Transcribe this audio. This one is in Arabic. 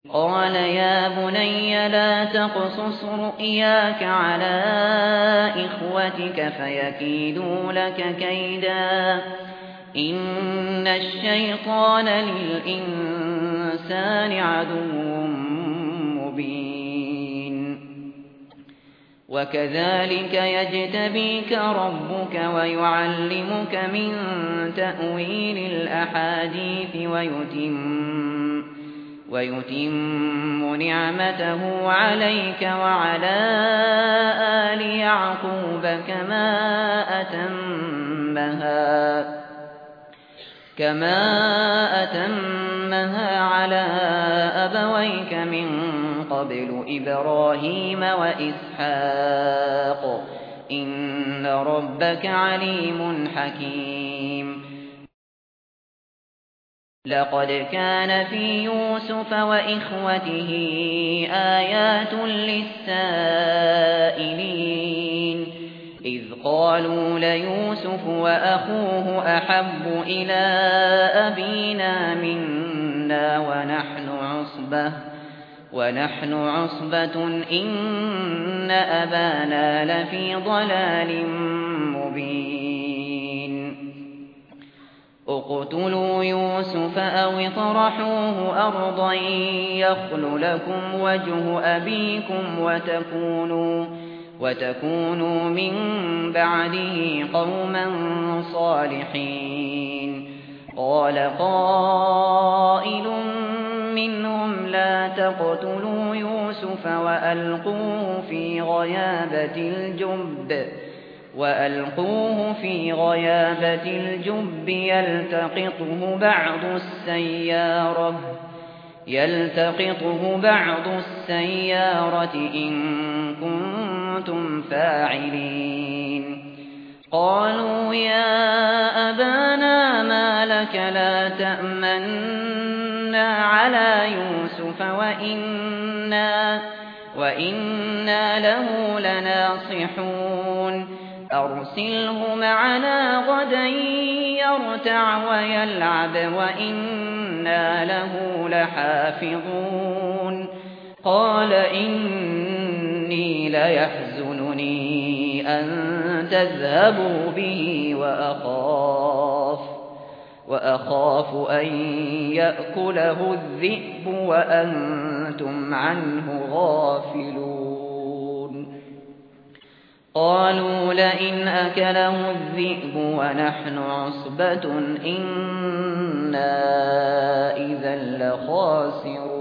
قال يا بني لا تقصص رؤياك على إخوتك فيكيدوا لك كيدا إن الشيطان للإنسان عدو مبين وكذلك يجتبيك ربك ويعلمك من تأويل الأحاديث ويتم نعمته عليك وعلى آل يعقوب كما أتمها على أبويك من قبل إبراهيم وإسحاق إن ربك عليم حكيم لقد كان في يوسف وإخوته آيات للسائلين إذ قالوا ليوسف وأخوه أحب إلى أبينا منا ونحن عصبة إن أبانا لفي ضلال مبين اقتلوا يوسف أو اطرحوه أرضا يخل لكم وجه أبيكم وتكونوا من بعده قوما صالحين قال قائل منهم لا تقتلوا يوسف وألقوه في غيابة الجب يلتقطه بعض السيارة إن كنتم فاعلين قالوا يا أبانا ما لك لا تأمنا على يوسف وإنا له لناصحون أرسله معنا غدا يرتع ويلعب وإنا له لحافظون قال إني ليحزنني أن تذهبوا به وأخاف أن يأكله الذئب وأنتم عنه غافلون قالوا لئن أكله الذئب ونحن عصبة إنا إذا لخاسرون